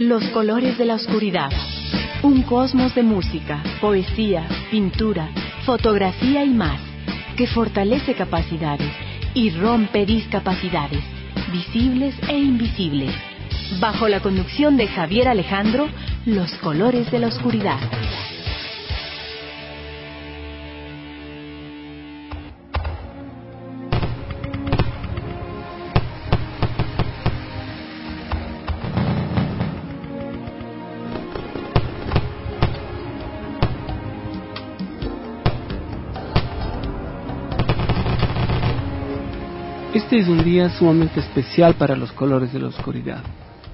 Los colores de la oscuridad. Un cosmos de música, poesía, pintura, fotografía y más, que fortalece capacidades y rompe discapacidades, visibles e invisibles. Bajo la conducción de Javier Alejandro, Los colores de la oscuridad. Este es un día sumamente especial para los colores de la oscuridad.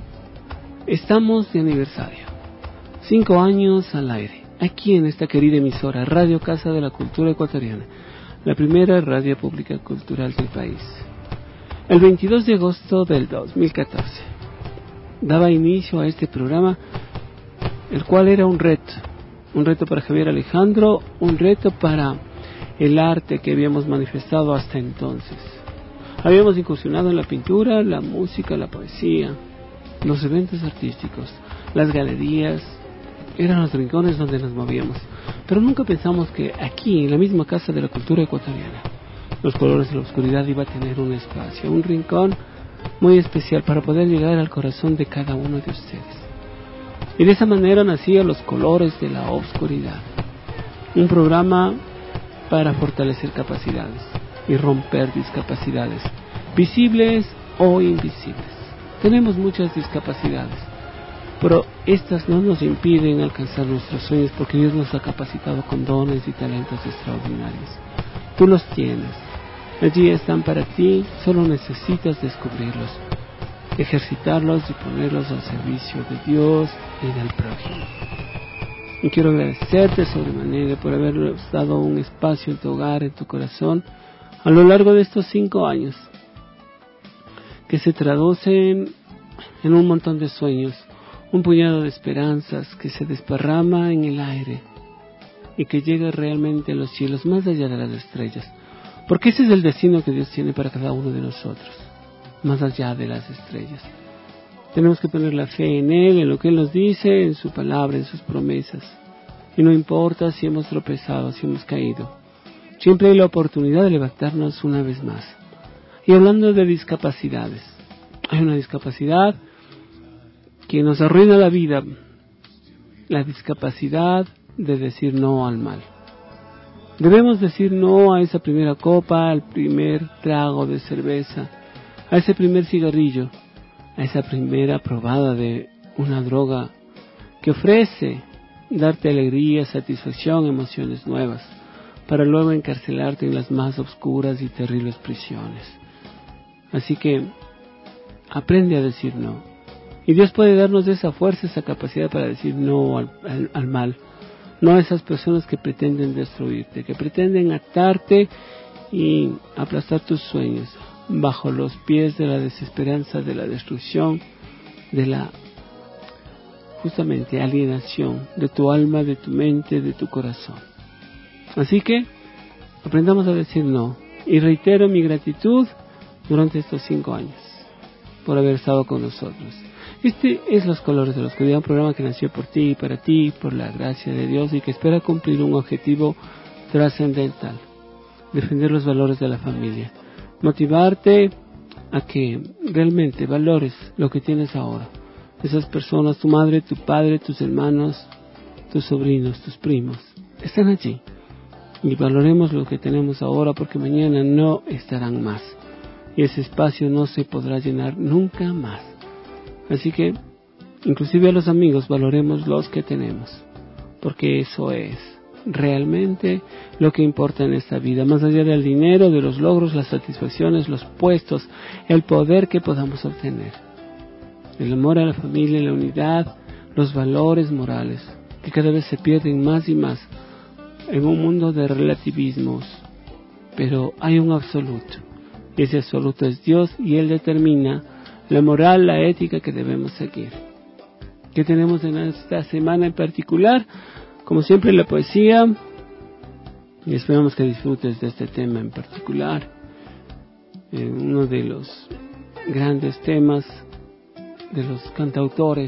Estamos de aniversario. 5 años al aire, aquí en esta querida emisora Radio Casa de la Cultura Ecuatoriana, la primera radio pública cultural del país. El 22 de agosto del 2014 daba inicio a este programa, el cual era un reto para Javier Alejandro, un reto para el arte que habíamos manifestado hasta entonces. Habíamos incursionado en la pintura, la música, la poesía, los eventos artísticos, las galerías, eran los rincones donde nos movíamos. Pero nunca pensamos que aquí, en la misma Casa de la Cultura Ecuatoriana, Los colores de la oscuridad iba a tener un espacio, un rincón muy especial para poder llegar al corazón de cada uno de ustedes. Y de esa manera nacía Los colores de la oscuridad, un programa para fortalecer capacidades y romper discapacidades, visibles o invisibles. Tenemos muchas discapacidades, pero estas no nos impiden alcanzar nuestros sueños, porque Dios nos ha capacitado con dones y talentos extraordinarios. Tú los tienes, allí están para ti, solo necesitas descubrirlos, ejercitarlos y ponerlos al servicio de Dios y del prójimo. Y quiero agradecerte sobremanera por habernos dado un espacio en tu hogar, en tu corazón, a lo largo de estos 5 años, que se traducen en un montón de sueños, un puñado de esperanzas que se desparrama en el aire y que llega realmente a los cielos, más allá de las estrellas, porque ese es el destino que Dios tiene para cada uno de nosotros, más allá de las estrellas. Tenemos que poner la fe en Él, en lo que Él nos dice, en su palabra, en sus promesas, y no importa si hemos tropezado, si hemos caído, siempre hay la oportunidad de levantarnos una vez más. Y hablando de discapacidades, hay una discapacidad que nos arruina la vida, la discapacidad de decir no al mal. Debemos decir no a esa primera copa, al primer trago de cerveza, a ese primer cigarrillo, a esa primera probada de una droga que ofrece darte alegría, satisfacción, emociones nuevas, para luego encarcelarte en las más oscuras y terribles prisiones. Así que aprende a decir no. Y Dios puede darnos esa fuerza, esa capacidad para decir no al mal. No a esas personas que pretenden destruirte, que pretenden atarte y aplastar tus sueños bajo los pies de la desesperanza, de la destrucción, de la justamente alienación de tu alma, de tu mente, de tu corazón. Así que aprendamos a decir no. Y reitero mi gratitud durante estos 5 años por haber estado con nosotros. Este es Los colores de la oscuridad, un programa que nació por ti y para ti, por la gracia de Dios, y que espera cumplir un objetivo trascendental: defender los valores de la familia, motivarte a que realmente valores lo que tienes ahora. Esas personas, tu madre, tu padre, tus hermanos, tus sobrinos, tus primos, están allí. Y valoremos lo que tenemos ahora, porque mañana no estarán más. Y ese espacio no se podrá llenar nunca más. Así que, inclusive a los amigos, valoremos los que tenemos, porque eso es realmente lo que importa en esta vida, más allá del dinero, de los logros, las satisfacciones, los puestos, el poder que podamos obtener. El amor a la familia, la unidad, los valores morales, que cada vez se pierden más y más en un mundo de relativismos. Pero hay un absoluto, y ese absoluto es Dios, y Él determina la moral, la ética que debemos seguir. ¿Qué tenemos en esta semana en particular? Como siempre, la poesía, y esperamos que disfrutes de este tema en particular, uno de los grandes temas de los cantautores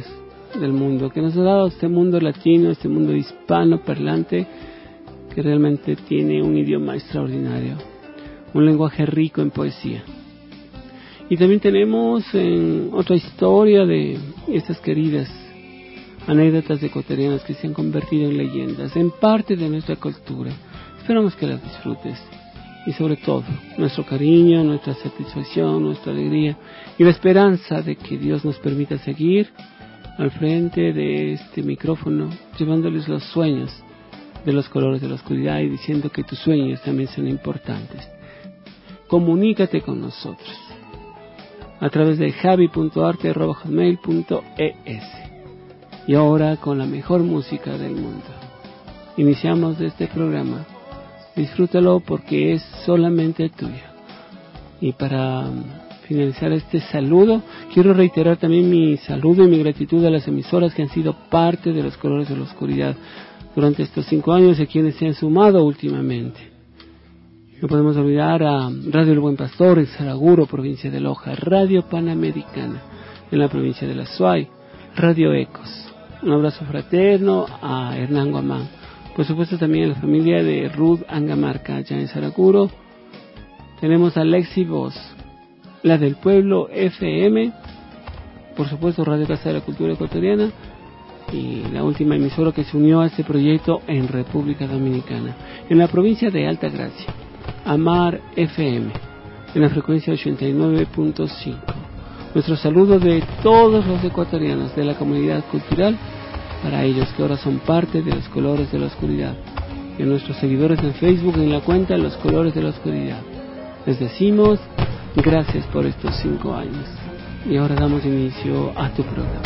del mundo, que nos ha dado este mundo latino, este mundo hispano parlante, que realmente tiene un idioma extraordinario, un lenguaje rico en poesía. Y también tenemos otra historia de estas queridas anécdotas ecuatorianas que se han convertido en leyendas, en parte de nuestra cultura. Esperamos que las disfrutes. Y sobre todo, nuestro cariño, nuestra satisfacción, nuestra alegría y la esperanza de que Dios nos permita seguir al frente de este micrófono, llevándoles los sueños de los colores de la oscuridad y diciendo que tus sueños también son importantes. Comunícate con nosotros a través de javi.arte@hotmail.es. Y ahora con la mejor música del mundo. Iniciamos este programa. Disfrútalo porque es solamente tuyo. Y para finalizar este saludo, quiero reiterar también mi saludo y mi gratitud a las emisoras que han sido parte de los colores de la oscuridad durante estos 5 años y a quienes se han sumado últimamente. No podemos olvidar a Radio El Buen Pastor en Saraguro, provincia de Loja, Radio Panamericana en la provincia de La Suay, Radio Ecos. Un abrazo fraterno a Hernán Guamán. Por supuesto también a la familia de Ruth Angamarca, allá en Saraguro. Tenemos a Lexi Voz, la del Pueblo FM, por supuesto Radio Casa de la Cultura Ecuatoriana, y la última emisora que se unió a este proyecto en República Dominicana. En la provincia de Alta Gracia, Amar FM, en la frecuencia 89.5. Nuestro saludo de todos los ecuatorianos de la comunidad cultural, para ellos que ahora son parte de los colores de la oscuridad, y a nuestros seguidores en Facebook en la cuenta Los Colores de la Oscuridad. Les decimos gracias por estos 5 años. Y ahora damos inicio a tu programa.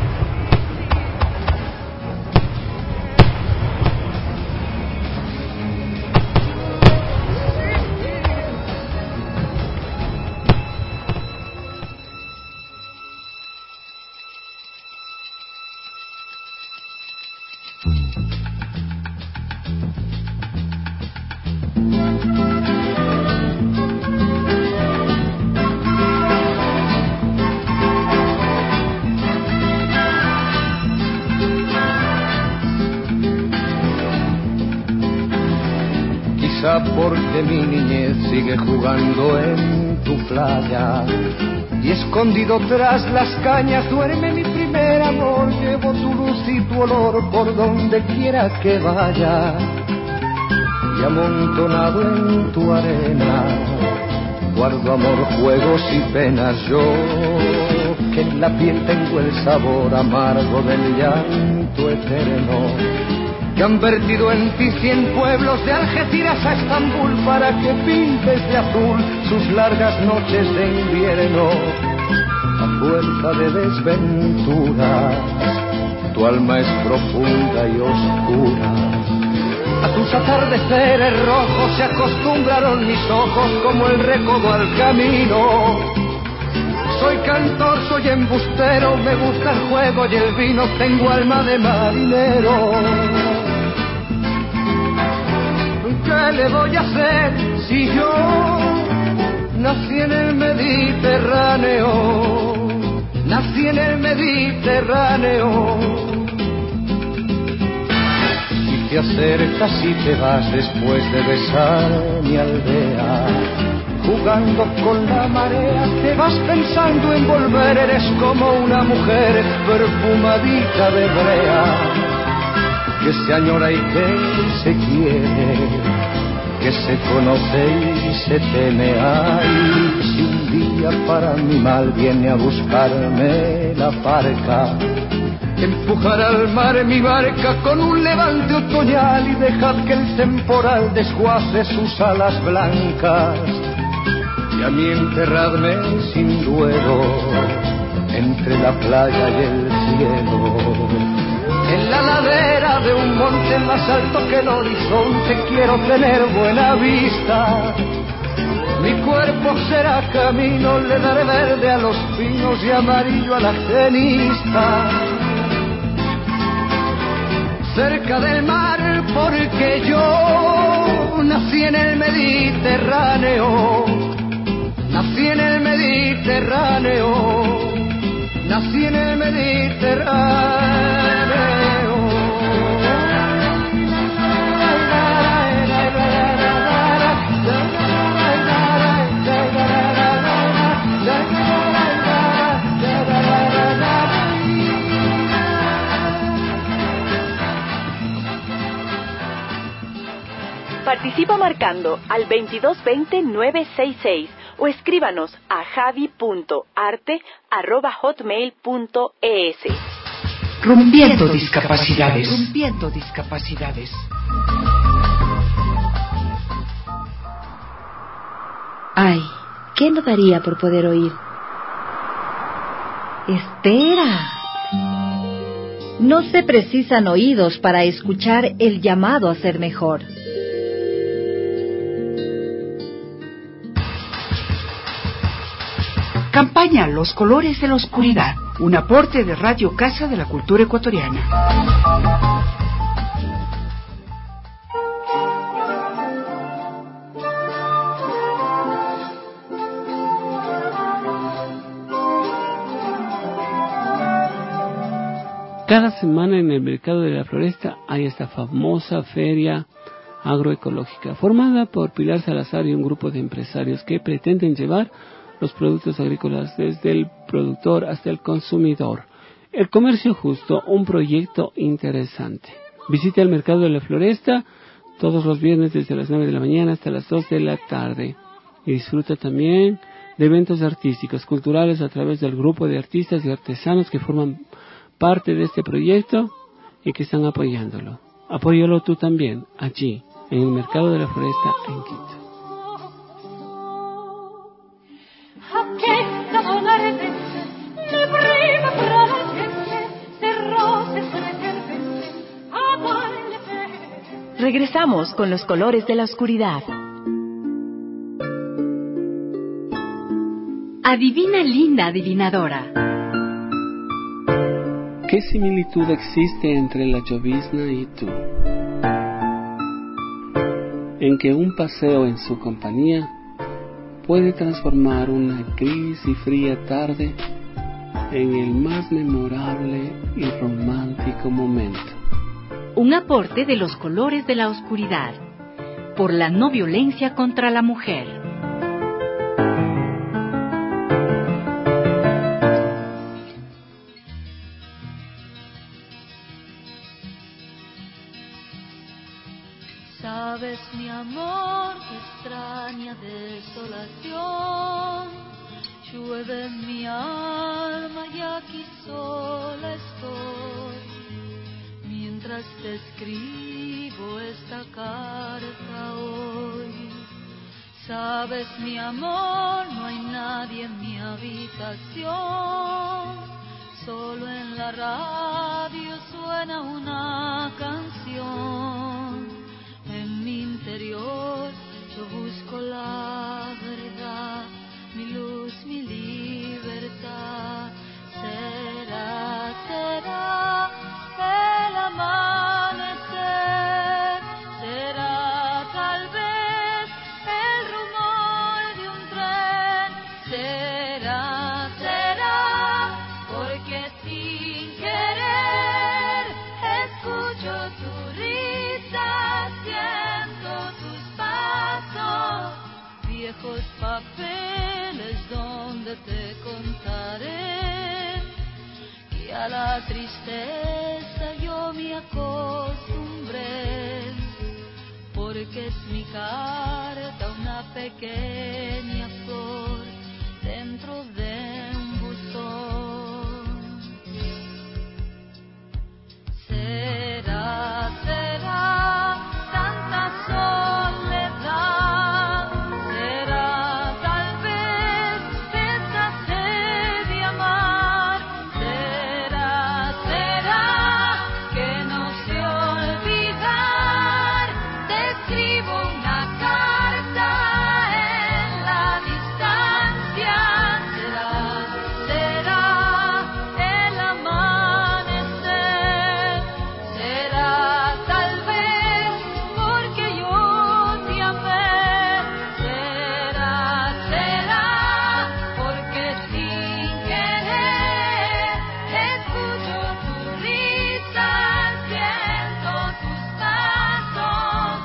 Porque mi niñez sigue jugando en tu playa y escondido tras las cañas duerme mi primer amor. Llevo tu luz y tu olor por donde quiera que vaya, y amontonado en tu arena guardo amor, juegos y penas. Yo que en la piel tengo el sabor amargo del llanto eterno, que han vertido en ti 100 pueblos de Algeciras a Estambul para que pintes de azul sus largas noches de invierno. A fuerza de desventuras tu alma es profunda y oscura. A tus atardeceres rojos se acostumbraron mis ojos como el recodo al camino. Soy cantor, soy embustero, me gusta el juego y el vino, tengo alma de marinero. ¿Qué le voy a hacer si yo nací en el Mediterráneo? Nací en el Mediterráneo. Y te acercas y te vas después de besar mi aldea, jugando con la marea, te vas pensando en volver. Eres como una mujer perfumadita de brea, que se añora y que se quiere, que se conoce y se teme. Ay, si un día para mi mal viene a buscarme la parca, empujar al mar mi barca con un levante otoñal y dejad que el temporal desguace sus alas blancas, y a mí enterradme sin duelo entre la playa y el cielo. En la ladera de un monte más alto que el horizonte quiero tener buena vista. Mi cuerpo será camino, le daré verde a los pinos y amarillo a la genista. Cerca del mar porque yo nací en el Mediterráneo. Nací en el Mediterráneo. Nací en el Mediterráneo. Participa marcando al 2220-966 o escríbanos a javi.arte@hotmail.es. Rompiendo discapacidades. Rompiendo discapacidades. Ay, ¿qué no daría por poder oír? ¡Espera! No se precisan oídos para escuchar el llamado a ser mejor. Campaña Los Colores de la Oscuridad, un aporte de Radio Casa de la Cultura Ecuatoriana. Cada semana en el Mercado de la Floresta hay esta famosa feria agroecológica, formada por Pilar Salazar y un grupo de empresarios que pretenden llevar los productos agrícolas desde el productor hasta el consumidor. El comercio justo, un proyecto interesante. Visita el Mercado de la Floresta todos los viernes desde las 9 de la mañana hasta las 2 de la tarde. Y disfruta también de eventos artísticos, culturales a través del grupo de artistas y artesanos que forman parte de este proyecto y que están apoyándolo. Apóyalo tú también, allí, en el Mercado de la Floresta en Quito. Regresamos con los colores de la oscuridad. Adivina, linda adivinadora. ¿Qué similitud existe entre la llovizna y tú? En que un paseo en su compañía puede transformar una gris y fría tarde en el más memorable y romántico momento. Un aporte de los colores de la oscuridad, por la no violencia contra la mujer. Sabes, mi amor, que extraña desolación llueve en mi alma y aquí sola estoy, mientras te escribo esta carta hoy. Sabes, mi amor, no hay nadie en mi habitación, solo en la radio suena una canción. En mi interior yo busco la verdad, mi luz, mi libertad. Será, será el amanecer, será tal vez el rumor de un tren, será, será porque sin querer escucho tu risa, siento tus pasos, viejos papeles donde te contaré, y a la tristeza yo me acostumbré, porque es mi carta una pequeña flor dentro de un buzón. Será, será tanta soledad, será tal vez esa sed de amar, será, será que no sé olvidar, te escribo una carta en la distancia, será, será el amanecer, será tal vez porque yo te amé, será, será porque sin querer escucho tu risa, siento tus pasos.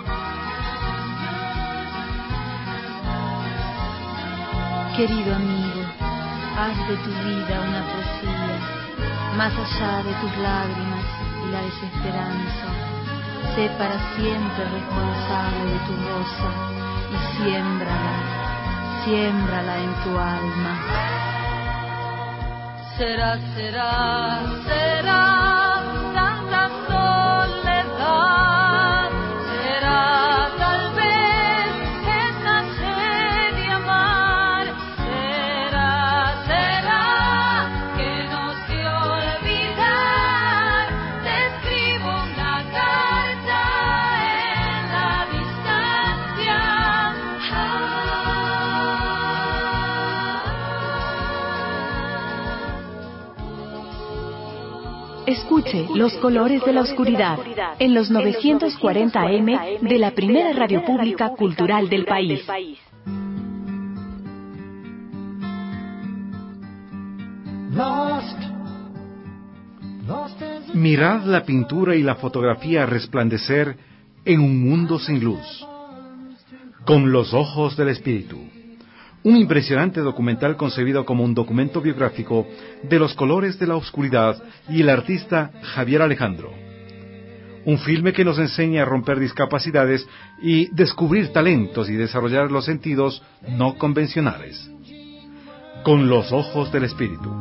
Querido amigo, haz de tu vida una poesía, más allá de tus lágrimas y la desesperanza. sé para siempre responsable de tu rosa y siémbrala en tu alma. Será tanta soledad, será tal vez esa sed de amar, será que no sé olvidar, te escribo una carta en la distancia. Escuche Los Colores de la Oscuridad en los 940 AM de la primera radio pública cultural del país. Mirad la pintura y la fotografía resplandecer en un mundo sin luz, con los ojos del espíritu. Un impresionante documental concebido como un documento biográfico de los colores de la oscuridad y el artista Javier Alejandro. Un filme que nos enseña a romper discapacidades y descubrir talentos y desarrollar los sentidos no convencionales. Con los ojos del espíritu.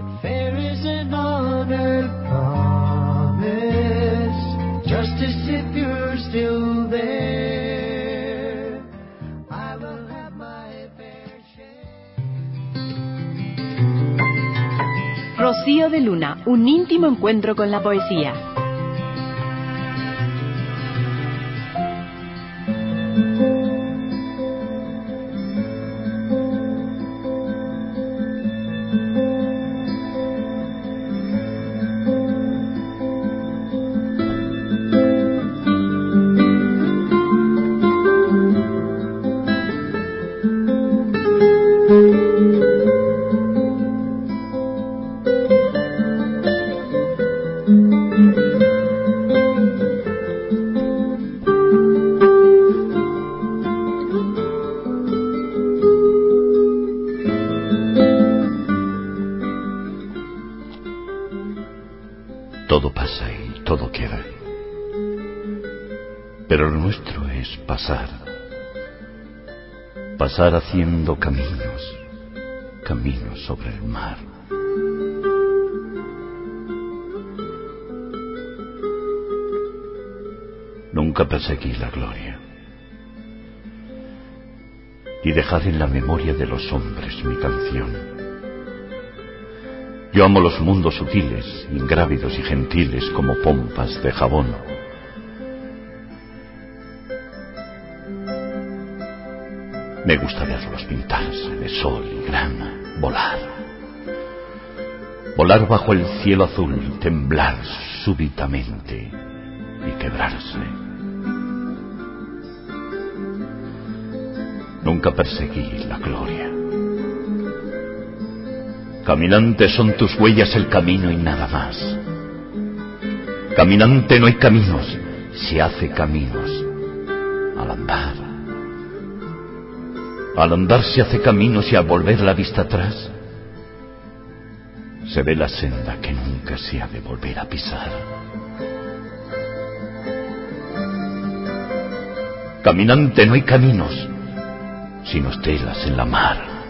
Rocío de Luna, un íntimo encuentro con la poesía. Todo pasa y todo queda. Pero lo nuestro es pasar. Pasar haciendo caminos sobre el mar. Nunca perseguí la gloria. Y dejar en la memoria de los hombres mi canción. Yo amo los mundos sutiles, ingrávidos y gentiles como pompas de jabón. Me gusta verlos pintarse de sol y grana, volar. Volar bajo el cielo azul, temblar súbitamente y quebrarse. Nunca perseguí la gloria. Caminante, son tus huellas el camino y nada más. Caminante, no hay caminos, se hace caminos al andar. Al andar se hace caminos y al volver la vista atrás se ve la senda que nunca se ha de volver a pisar. Caminante, no hay caminos, sino estelas en la mar.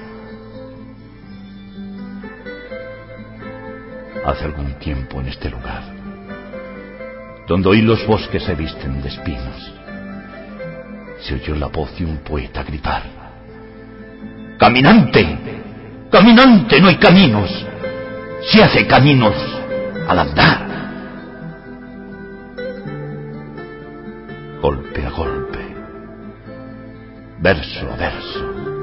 Hace algún tiempo en este lugar, donde hoy los bosques se visten de espinos, se oyó la voz de un poeta gritar: ¡Caminante! ¡Caminante, no hay caminos! ¡Se hace caminos al andar! Golpe a golpe, verso a verso,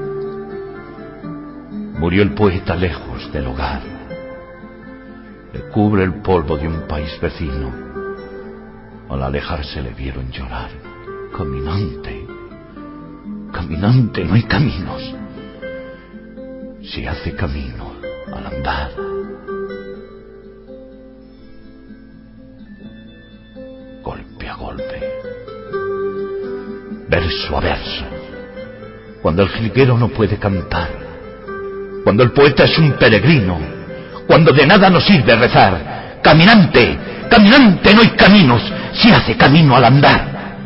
murió el poeta lejos del hogar. Le cubre el polvo de un país vecino. Al alejarse le vieron llorar. Caminante, caminante, no hay caminos. Se hace camino al andar. Golpe a golpe, verso a verso. Cuando el jilguero no puede cantar, cuando el poeta es un peregrino, cuando de nada nos sirve rezar. Caminante, caminante, no hay caminos, se hace camino al andar,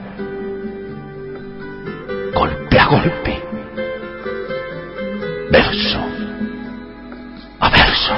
golpe a golpe, verso a verso.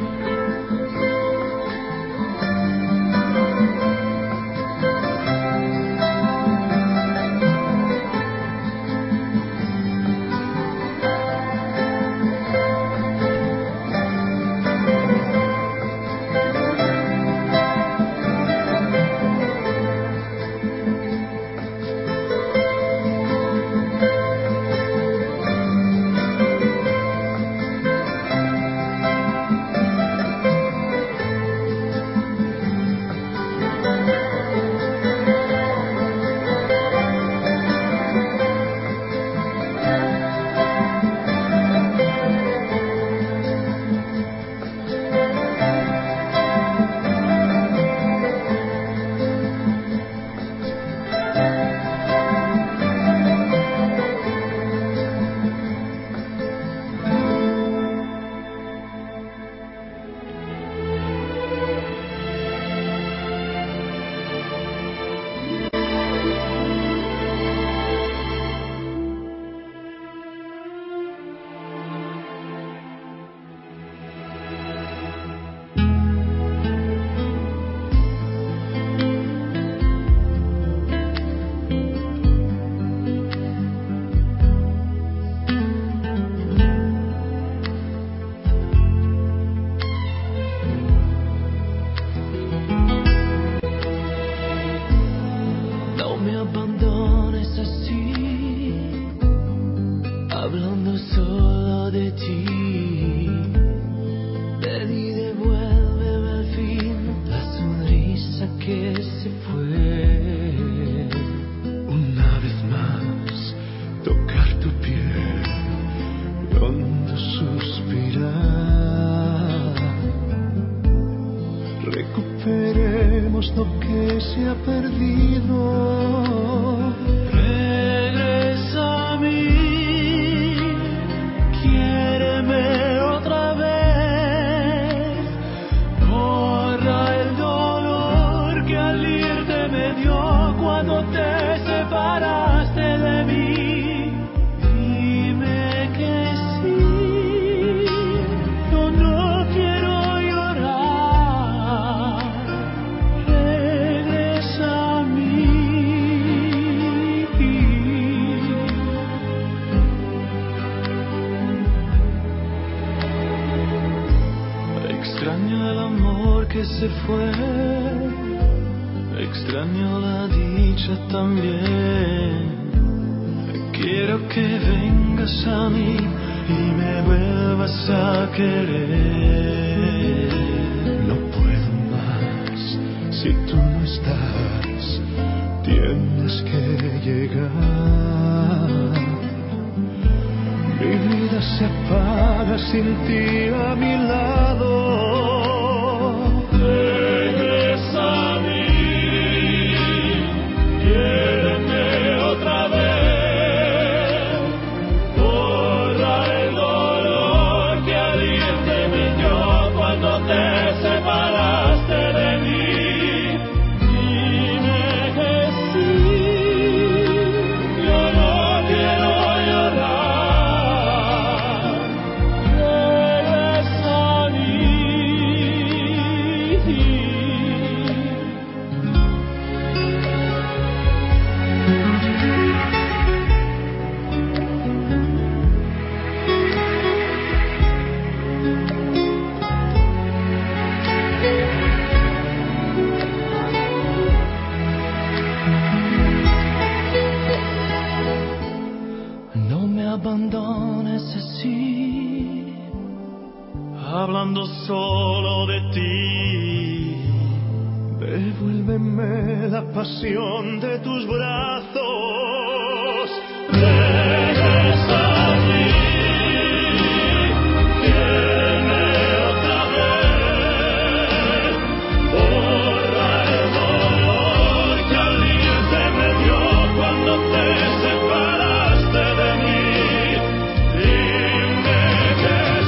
Recuperemos lo que se ha perdido. Regresa a mí, quiéreme otra vez. Borra el dolor que al irte me dio cuando te separaste de mí. Dime que sí, yo no quiero llorar. Regresa a mí. Extraño el amor que se fue, extraño la dicha también. Quiero que vengas a mí y me vuelvas a querer. No puedo más si tú no estás, tienes que llegar. Mi vida se apaga sin ti a mi lado. Regresa a mí, quiéreme otra vez. Borra el dolor que al irte me dio cuando te separaste de mí. Dime que sí, yo no quiero llorar. Regresa a mí. No me abandones así, hablando solo de ti. Devuélveme la pasión de tus brazos. Regresa a mí, quiéreme otra vez. Borra el dolor que al irte me dio cuando te separaste de mí. Dime que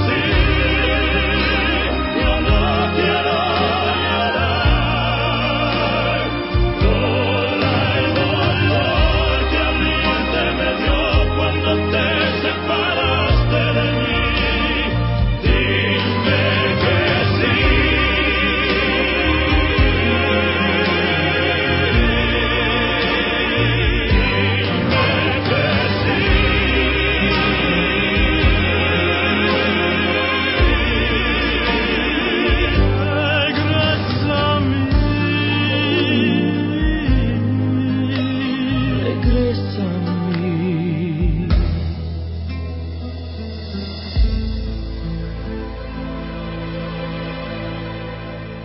sí, yo no quiero llorar.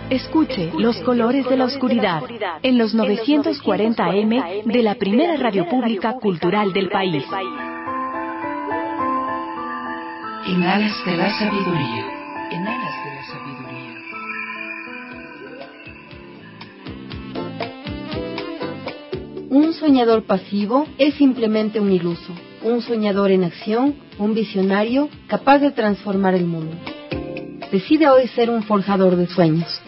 Escuche Los Colores de la Oscuridad en los 940 AM de la primera radio pública cultural del país. En alas de la sabiduría. En alas de la sabiduría. Un soñador pasivo es simplemente un iluso. Un soñador en acción, un visionario capaz de transformar el mundo. Decide hoy ser un forjador de sueños.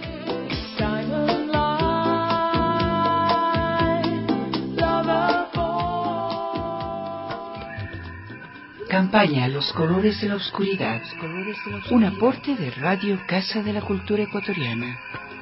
Campaña Los Colores de la Oscuridad. Un aporte de Radio Casa de la Cultura Ecuatoriana.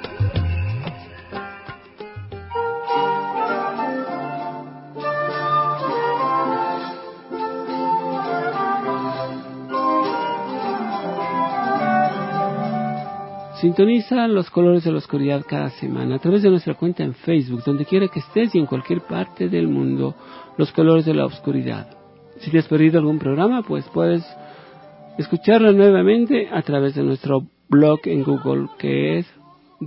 Sintoniza Los Colores de la Oscuridad cada semana a través de nuestra cuenta en Facebook, donde quiera que estés y en cualquier parte del mundo. Los Colores de la Oscuridad. Si te has perdido algún programa, pues puedes escucharlo nuevamente a través de nuestro blog en Google, que es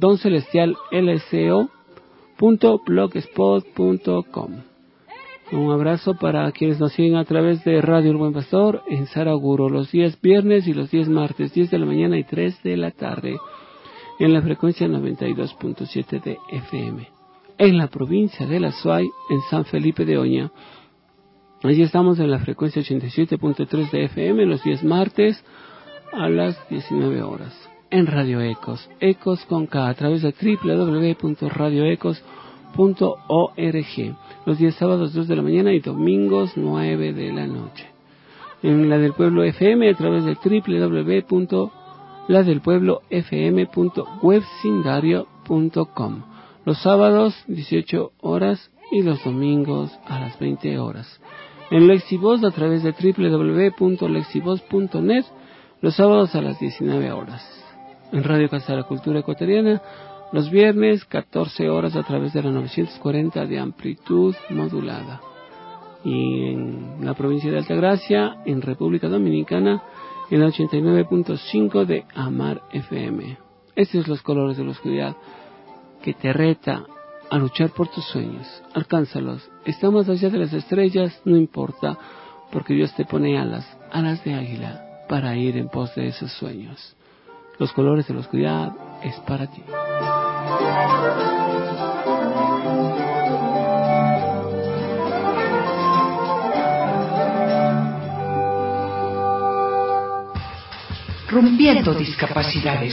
doncelestiallco.blogspot.com. Un abrazo para quienes nos siguen a través de Radio El Buen Pastor en Saraguro, los días viernes y los días martes, 10 de la mañana y 3 de la tarde, en la frecuencia 92.7 de FM. En la provincia de La Suay, en San Felipe de Oña, allí estamos en la frecuencia 87.3 de FM los días martes a las 19 horas. En Radio Ecos, Ecos con K, a través de www.radioecos.org, los días sábados 2 de la mañana y domingos 9 de la noche. En la del Pueblo FM, a través de www.ladelpueblofm.websindario.com, los sábados 18 horas y los domingos a las 20 horas. En Lexivoz, a través de www.lexivoz.net, los sábados a las 19 horas. En Radio Casa de la Cultura Ecuatoriana, los viernes 14 horas a través de la 940 de amplitud modulada. Y en la provincia de Altagracia, en República Dominicana, en la 89.5 de Amar FM. Estos son Los Colores de la Oscuridad, que te reta a luchar por tus sueños. Alcánzalos. Estamos allá de las estrellas, no importa, porque Dios te pone alas de águila, para ir en pos de esos sueños. Los Colores de la Oscuridad es para ti. Rompiendo discapacidades.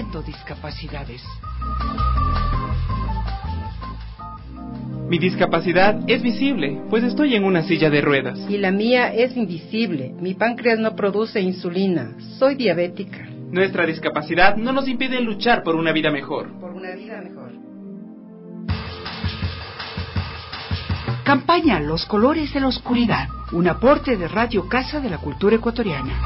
Mi discapacidad es visible, pues estoy en una silla de ruedas. Y la mía es invisible. Mi páncreas no produce insulina. Soy diabética. Nuestra discapacidad no nos impide luchar por una vida mejor. Campaña Los Colores de la Oscuridad. Un aporte de Radio Casa de la Cultura Ecuatoriana.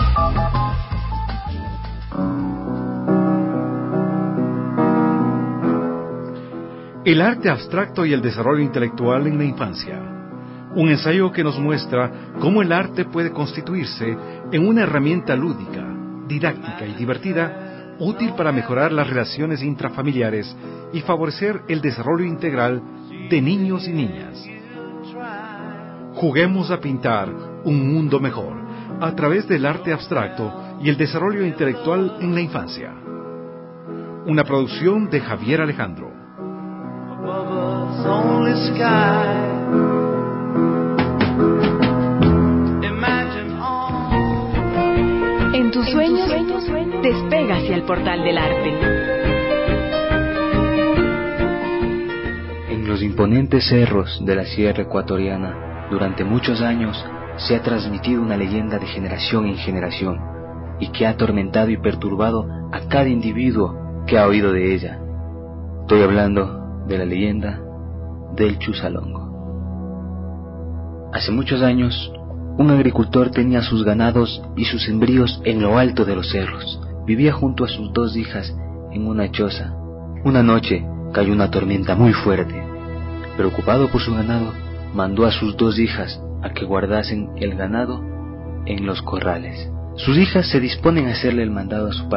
El arte abstracto y el desarrollo intelectual en la infancia. Un ensayo que nos muestra cómo el arte puede constituirse en una herramienta lúdica, didáctica y divertida, útil para mejorar las relaciones intrafamiliares y favorecer el desarrollo integral de niños y niñas. Juguemos a pintar un mundo mejor a través del arte abstracto y el desarrollo intelectual en la infancia. Una producción de Javier Alejandro. En tus sueños, despega hacia el portal del arte. En los imponentes cerros de la Sierra Ecuatoriana, durante muchos años, se ha transmitido una leyenda de generación en generación, y que ha atormentado y perturbado a cada individuo que ha oído de ella. Estoy hablando de la leyenda del Chusalongo. Hace muchos años, un agricultor tenía sus ganados y sus sembríos en lo alto de los cerros. Vivía junto a sus dos hijas en una choza. Una noche cayó una tormenta muy fuerte. Preocupado por su ganado, mandó a sus dos hijas a que guardasen el ganado en los corrales. Sus hijas se disponen a hacerle el mandado a su padre,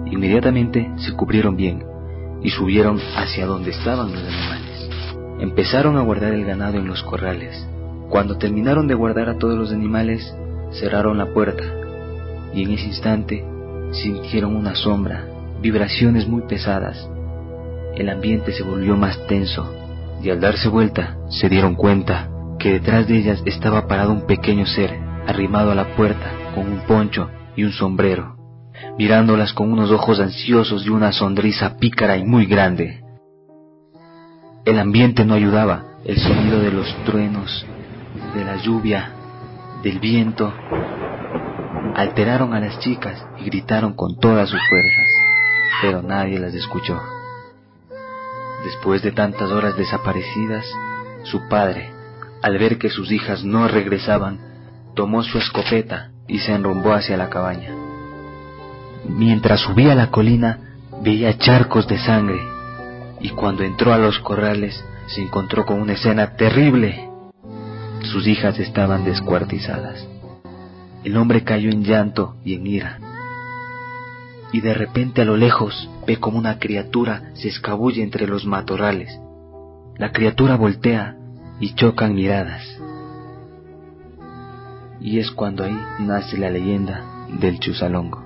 Inmediatamente se cubrieron bien y subieron hacia donde estaban los animales. Empezaron a guardar el ganado en los corrales. Cuando terminaron de guardar a todos los animales, cerraron la puerta y en ese instante sintieron una sombra, vibraciones muy pesadas. El ambiente se volvió más tenso y al darse vuelta se dieron cuenta que detrás de ellas estaba parado un pequeño ser arrimado a la puerta con un poncho y un sombrero, mirándolas con unos ojos ansiosos y una sonrisa pícara y muy grande. El ambiente no ayudaba, el sonido de los truenos, de la lluvia, del viento, alteraron a las chicas y gritaron con todas sus fuerzas, pero nadie las escuchó. Después de tantas horas desaparecidas, su padre, al ver que sus hijas no regresaban, tomó su escopeta y se enrumbó hacia la cabaña. Mientras subía la colina, veía charcos de sangre, y cuando entró a los corrales, se encontró con una escena terrible. Sus hijas estaban descuartizadas. El hombre cayó en llanto y en ira. Y de repente a lo lejos ve como una criatura se escabulle entre los matorrales. La criatura voltea y chocan miradas. Y es cuando ahí nace la leyenda del Chusalongo.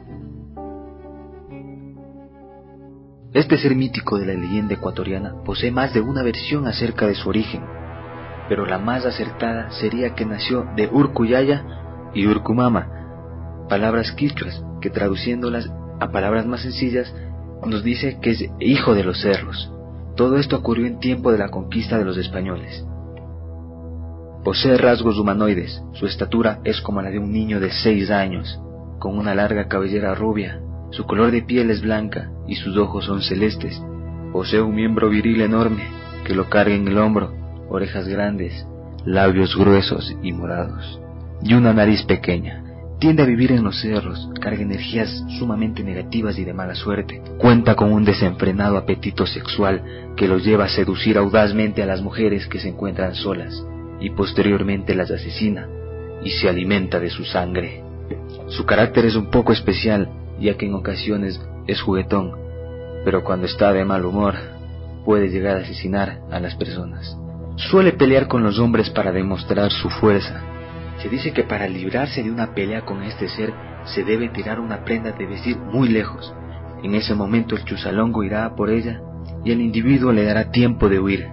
Este ser mítico de la leyenda ecuatoriana posee más de una versión acerca de su origen, pero la más acertada sería que nació de Urcuyaya y Urcumama, palabras quichuas que traduciéndolas a palabras más sencillas nos dice que es hijo de los cerros. Todo esto ocurrió en tiempo de la conquista de los españoles. Posee rasgos humanoides, su estatura es como la de un niño de 6 años, con una larga cabellera rubia, su color de piel es blanca y sus ojos son celestes. Posee un miembro viril enorme que lo carga en el hombro, orejas grandes, labios gruesos y morados, y una nariz pequeña. Tiende a vivir en los cerros, carga energías sumamente negativas y de mala suerte. Cuenta con un desenfrenado apetito sexual que lo lleva a seducir audazmente a las mujeres que se encuentran solas, y posteriormente las asesina y se alimenta de su sangre. Su carácter es un poco especial, ya que en ocasiones es juguetón, pero cuando está de mal humor puede llegar a asesinar a las personas. Suele pelear con los hombres para demostrar su fuerza. Se dice que para librarse de una pelea con este ser se debe tirar una prenda de vestir muy lejos. En ese momento el Chusalongo irá a por ella y el individuo le dará tiempo de huir.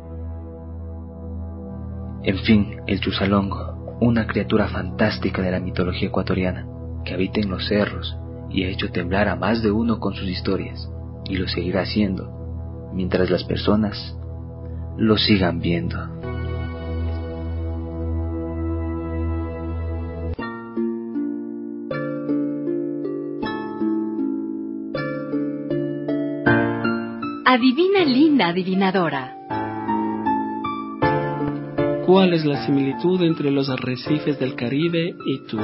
En fin, el Chusalongo, una criatura fantástica de la mitología ecuatoriana, que habita en los cerros y ha hecho temblar a más de uno con sus historias, y lo seguirá haciendo, mientras las personas lo sigan viendo. Adivina, linda adivinadora. ¿Cuál es la similitud entre los arrecifes del Caribe y tú?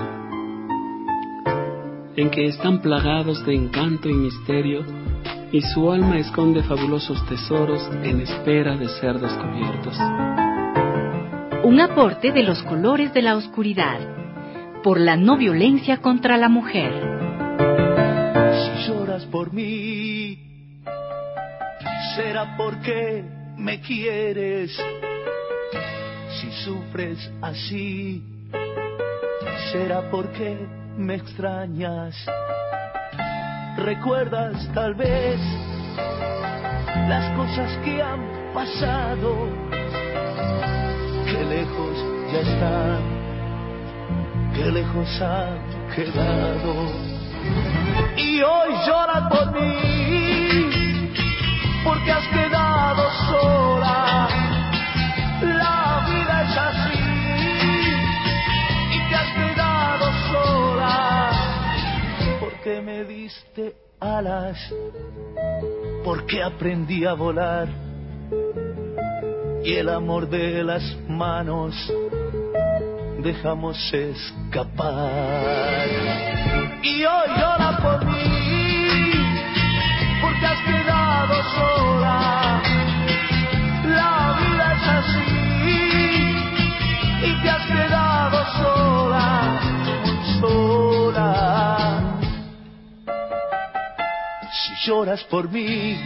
En que están plagados de encanto y misterio, y su alma esconde fabulosos tesoros en espera de ser descubiertos. Un aporte de los colores de la oscuridad, por la no violencia contra la mujer. Si lloras por mí, será porque me quieres. Si sufres así, será porque me extrañas. ¿Recuerdas tal vez las cosas que han pasado? Qué lejos ya están, qué lejos han quedado. Y hoy lloras por mí, porque has quedado sola. La vida es así, y te has quedado sola, porque me diste alas, porque aprendí a volar, y el amor de las manos dejamos escapar. Y hoy llora por mí, porque has quedado sola. La vida es así, y te has quedado sola, sola. lloras por mí.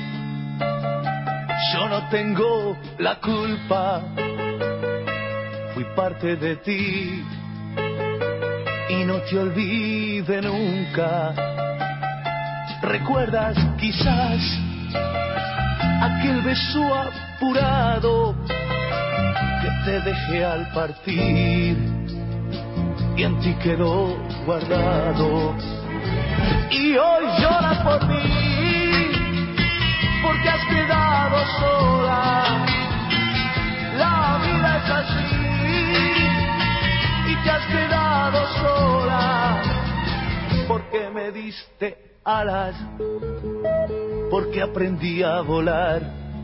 Yo no tengo la culpa, fui parte de ti y no te olvide nunca. ¿Recuerdas quizás aquel beso apurado que te dejé al partir y en ti quedó guardado? Y hoy lloras por mí porque has quedado sola. La vida es así y te has quedado sola porque me diste alas, porque aprendí a volar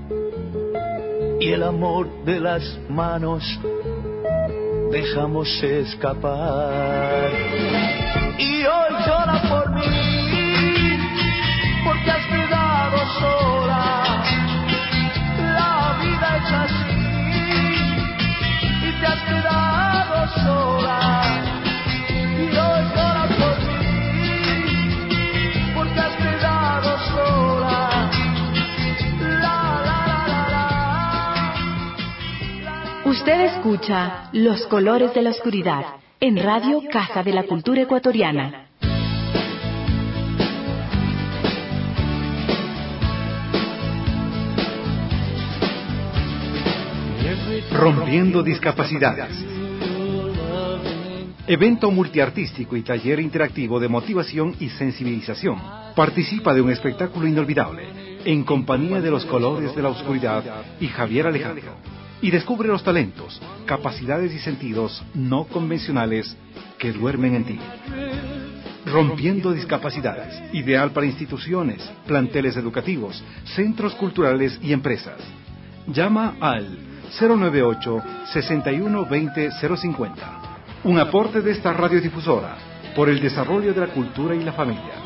y el amor de las manos dejamos escapar. Y hoy llora por mí porque has quedado sola. La vida es así y te has quedado sola. Y hoy llora por mí porque has quedado sola. Usted escucha Los Colores de la Oscuridad en Radio Casa de la Cultura Ecuatoriana. Rompiendo discapacidades. Evento multiartístico y taller interactivo de motivación y sensibilización. Participa de un espectáculo inolvidable en compañía de Los Colores de la Oscuridad y Javier Alejandro. Y descubre los talentos, capacidades y sentidos no convencionales que duermen en ti. Rompiendo discapacidades, ideal para instituciones, planteles educativos, centros culturales y empresas. Llama al 098-6120-050. Un aporte de esta radiodifusora por el desarrollo de la cultura y la familia.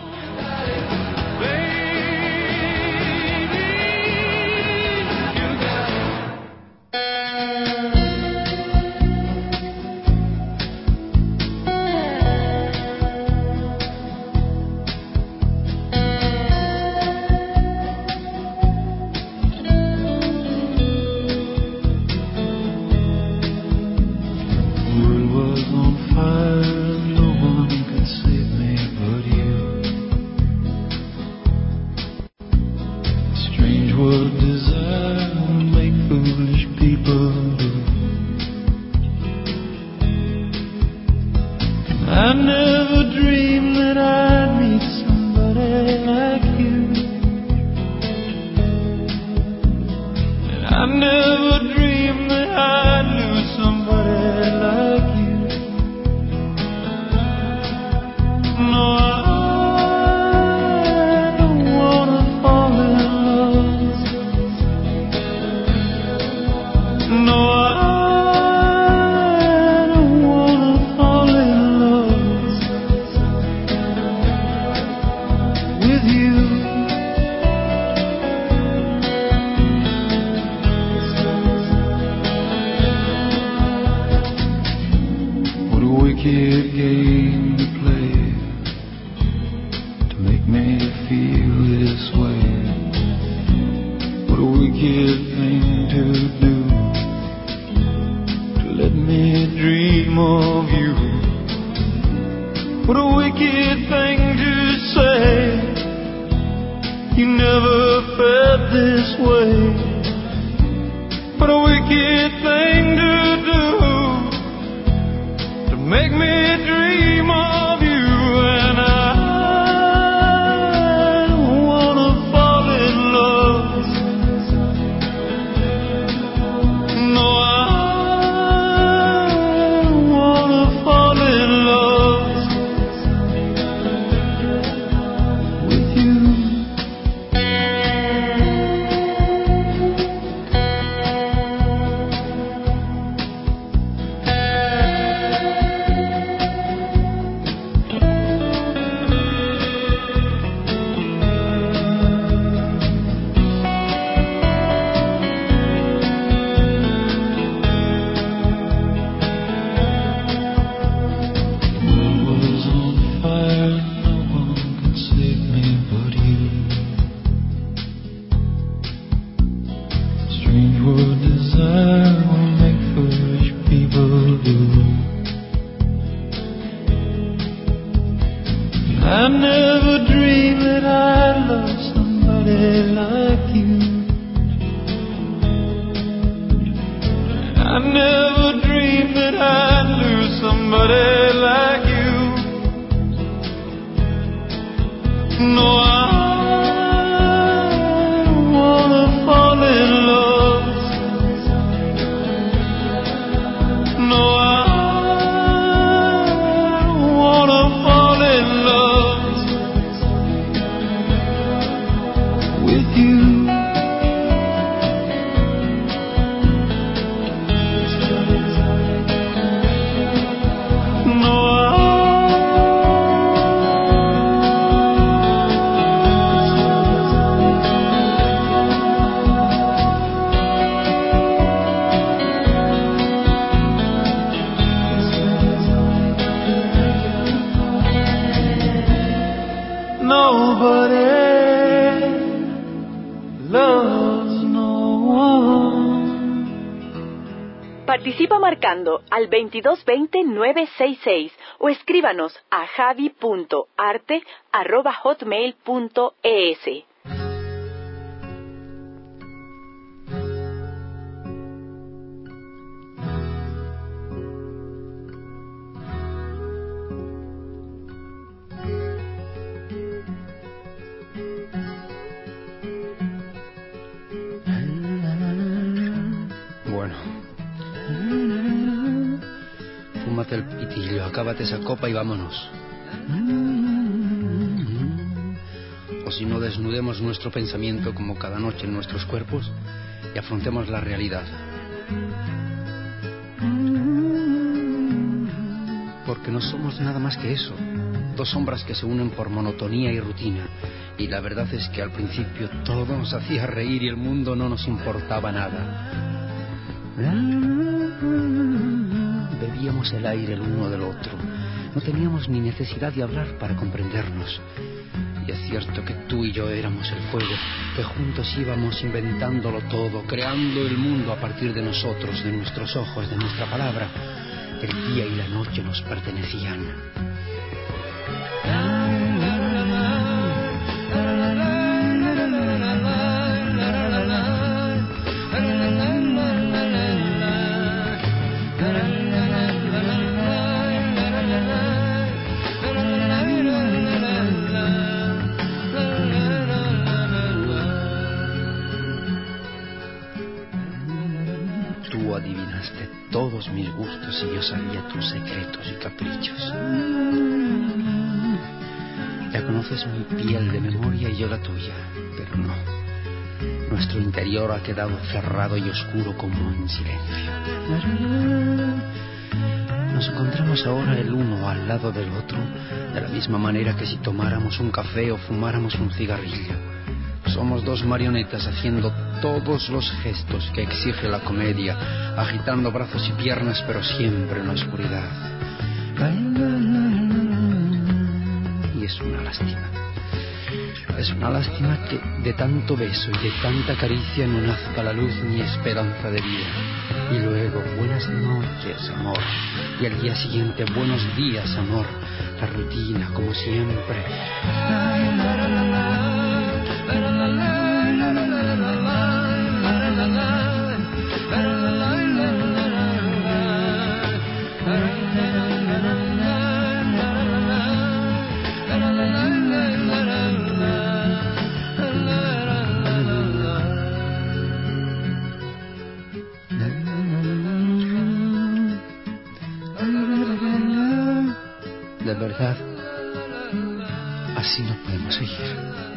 Participa marcando al 2220-966 o escríbanos a javi.arte@hotmail.es. Bueno, fúmate el pitillo, acábate esa copa y vámonos. O si no, desnudemos nuestro pensamiento como cada noche en nuestros cuerpos y afrontemos la realidad. Porque no somos nada más que eso, dos sombras que se unen por monotonía y rutina. Y la verdad es que al principio todo nos hacía reír y el mundo no nos importaba nada. Bebíamos el aire el uno del otro. No teníamos ni necesidad de hablar para comprendernos. Y es cierto que tú y yo éramos el fuego, que juntos íbamos inventándolo todo, creando el mundo a partir de nosotros, de nuestros ojos, de nuestra palabra. El día y la noche nos pertenecían. Tú adivinaste todos mis gustos y yo sabía tus secretos y caprichos. Ya conoces mi piel de memoria y yo la tuya, pero no. Nuestro interior ha quedado cerrado y oscuro como en silencio. Nos encontramos ahora el uno al lado del otro, de la misma manera que si tomáramos un café o fumáramos un cigarrillo. Somos dos marionetas haciendo todos los gestos que exige la comedia, agitando brazos y piernas, pero siempre en la oscuridad. Y es una lástima. Es una lástima que de tanto beso y de tanta caricia no nazca la luz ni esperanza de vida. Y luego, buenas noches, amor. Y al día siguiente, buenos días, amor. La rutina, como siempre. De verdad, así no podemos seguir.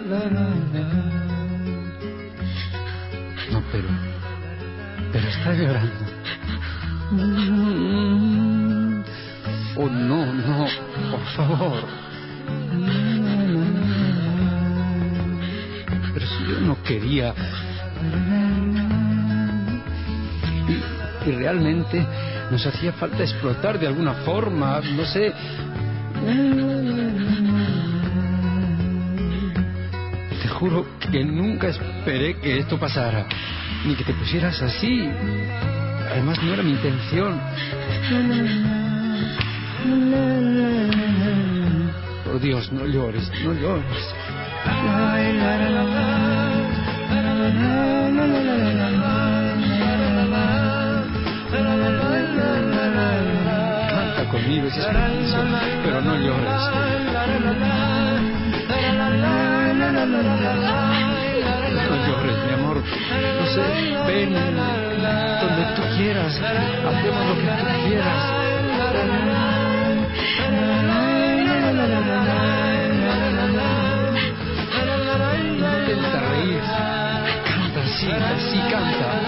No, pero está llorando. Oh, no, por favor. Pero si yo no quería. Y realmente nos hacía falta explotar de alguna forma, no sé. Te juro que nunca esperé que esto pasara, ni que te pusieras así. Además no era mi intención. Por Dios, no llores, no llores. Canta conmigo, si es preciso, pero no llores. No llores, mi amor. No sé, ven donde tú quieras. Hacemos lo que tú quieras. Intenta reír. Canta así, canta.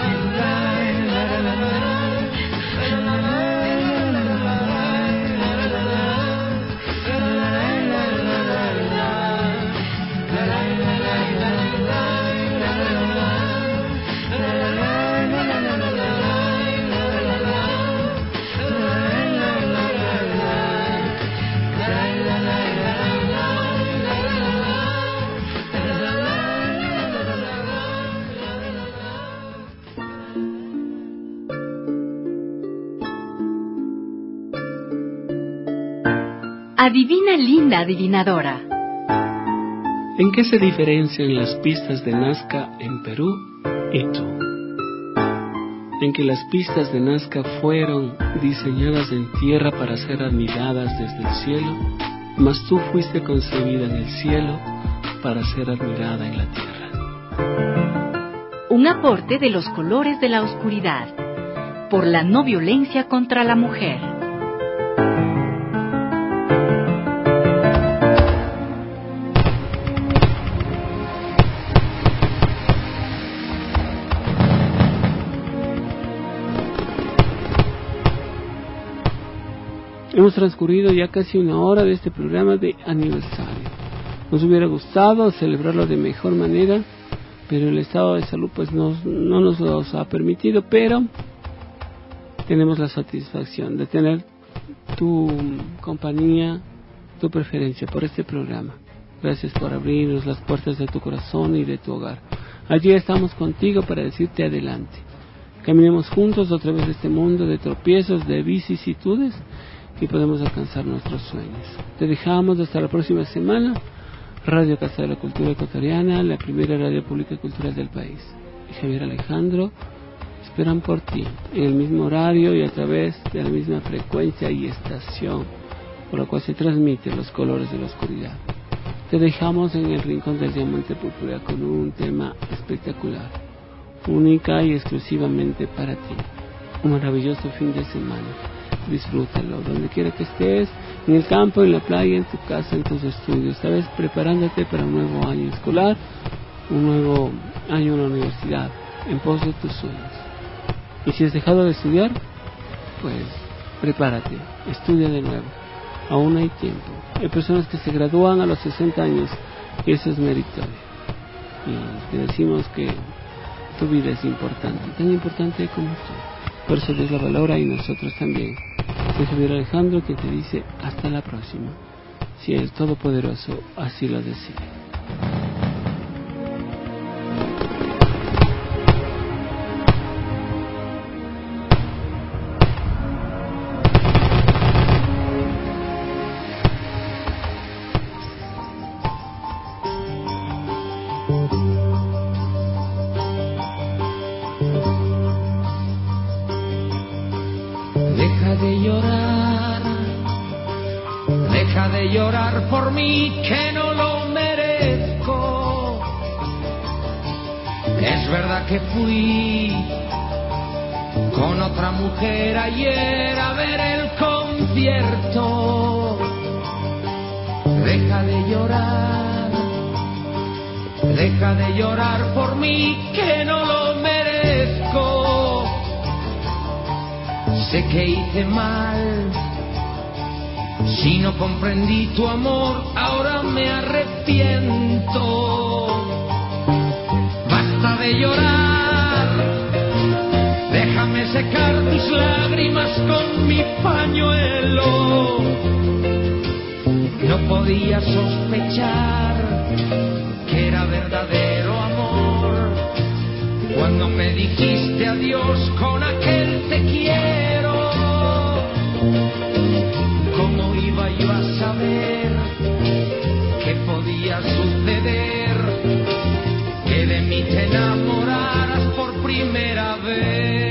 Adivina, linda adivinadora. ¿En qué se diferencian las pistas de Nazca en Perú y tú? En que las pistas de Nazca fueron diseñadas en tierra para ser admiradas desde el cielo, mas tú fuiste concebida en el cielo para ser admirada en la tierra. Un aporte de los colores de la oscuridad, por la no violencia contra la mujer. Hemos transcurrido ya casi una hora de este programa de aniversario. Nos hubiera gustado celebrarlo de mejor manera, pero el estado de salud pues no nos lo ha permitido, pero tenemos la satisfacción de tener tu compañía, tu preferencia por este programa. Gracias por abrirnos las puertas de tu corazón y de tu hogar. Allí estamos contigo para decirte adelante. Caminemos juntos a través de este mundo de tropiezos, de vicisitudes, y podemos alcanzar nuestros sueños. Te dejamos hasta la próxima semana. Radio Casa de la Cultura Ecuatoriana, la primera radio pública cultural del país. Y Javier Alejandro esperan por ti en el mismo horario y a través de la misma frecuencia y estación por la cual se transmiten los colores de la oscuridad. Te dejamos en el rincón del diamante púrpura con un tema espectacular, única y exclusivamente para ti. Un maravilloso fin de semana. Disfrútalo, donde quiera que estés, en el campo, en la playa, en tu casa, en tus estudios. Sabes, preparándote para un nuevo año escolar, un nuevo año en la universidad, en pos de tus sueños. Y si has dejado de estudiar, pues prepárate, estudia de nuevo. Aún hay tiempo. Hay personas que se gradúan a los 60 años y eso es meritorio. Y te decimos que tu vida es importante, tan importante como tú. Por eso Dios la valora y nosotros también. Soy Javier Alejandro, quien te dice hasta la próxima, si el Todopoderoso así lo decide. Deja de llorar por mí que no lo merezco. Es verdad que fui con otra mujer ayer a ver el concierto. Deja de llorar por mí que no lo merezco. Sé que hice mal, si no comprendí tu amor, ahora me arrepiento. Basta de llorar, déjame secar tus lágrimas con mi pañuelo. No podía sospechar que era verdadero amor cuando me dijiste adiós con aquel te quiero. ¿Cómo iba yo a saber que podía suceder que de mí te enamoraras por primera vez?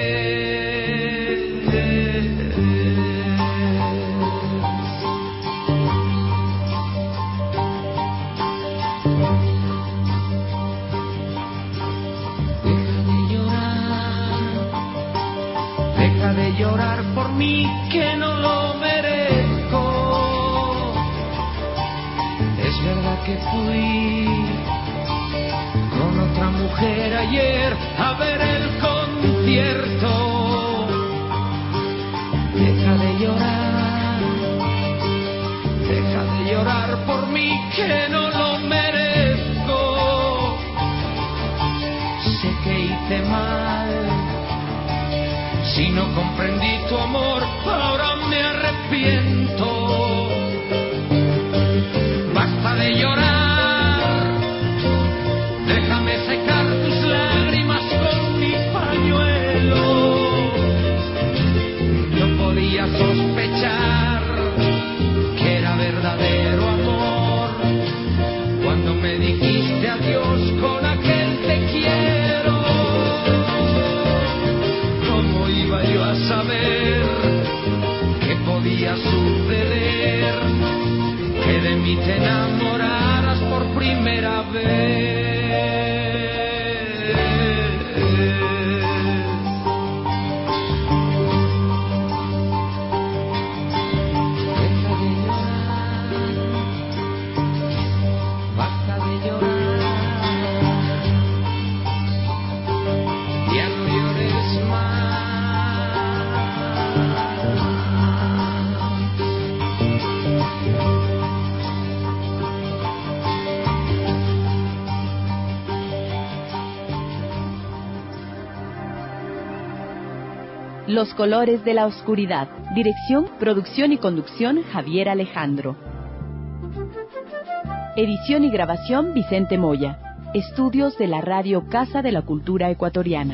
Deja de llorar por mí que no lo merezco. Es verdad que fui con otra mujer ayer a ver el concierto. Deja de llorar por mí que no lo merezco. Sé que hice mal, si no comprendí tu amor, ahora me arrepiento. Basta de llorar, déjame secar tus lágrimas con mi pañuelo. No podía sospechar que era Los colores de la oscuridad. Dirección, producción y conducción, Javier Alejandro. Edición y grabación, Vicente Moya. Estudios de la Radio Casa de la Cultura Ecuatoriana.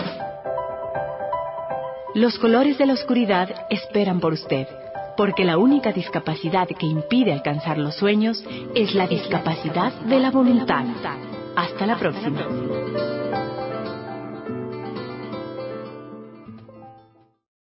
Los colores de la oscuridad esperan por usted, porque la única discapacidad que impide alcanzar los sueños es la discapacidad de la voluntad. Hasta la próxima.